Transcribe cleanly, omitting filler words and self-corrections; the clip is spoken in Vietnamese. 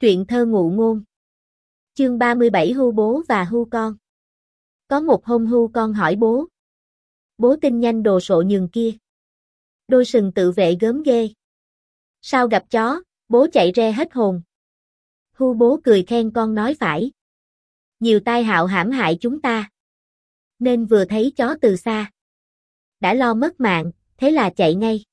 Truyện thơ ngụ ngôn. Chương 37 Hưu bố và hưu con. Có một hôm hưu con hỏi bố. Bố tin nhanh đồ sộ nhường kia. Đôi sừng tự vệ gớm ghê. Sao gặp chó, bố chạy re hết hồn. Hưu bố cười khen con nói phải. Nhiều tai hạo hãm hại chúng ta. Nên vừa thấy chó từ xa. Đã lo mất mạng, thế là chạy ngay.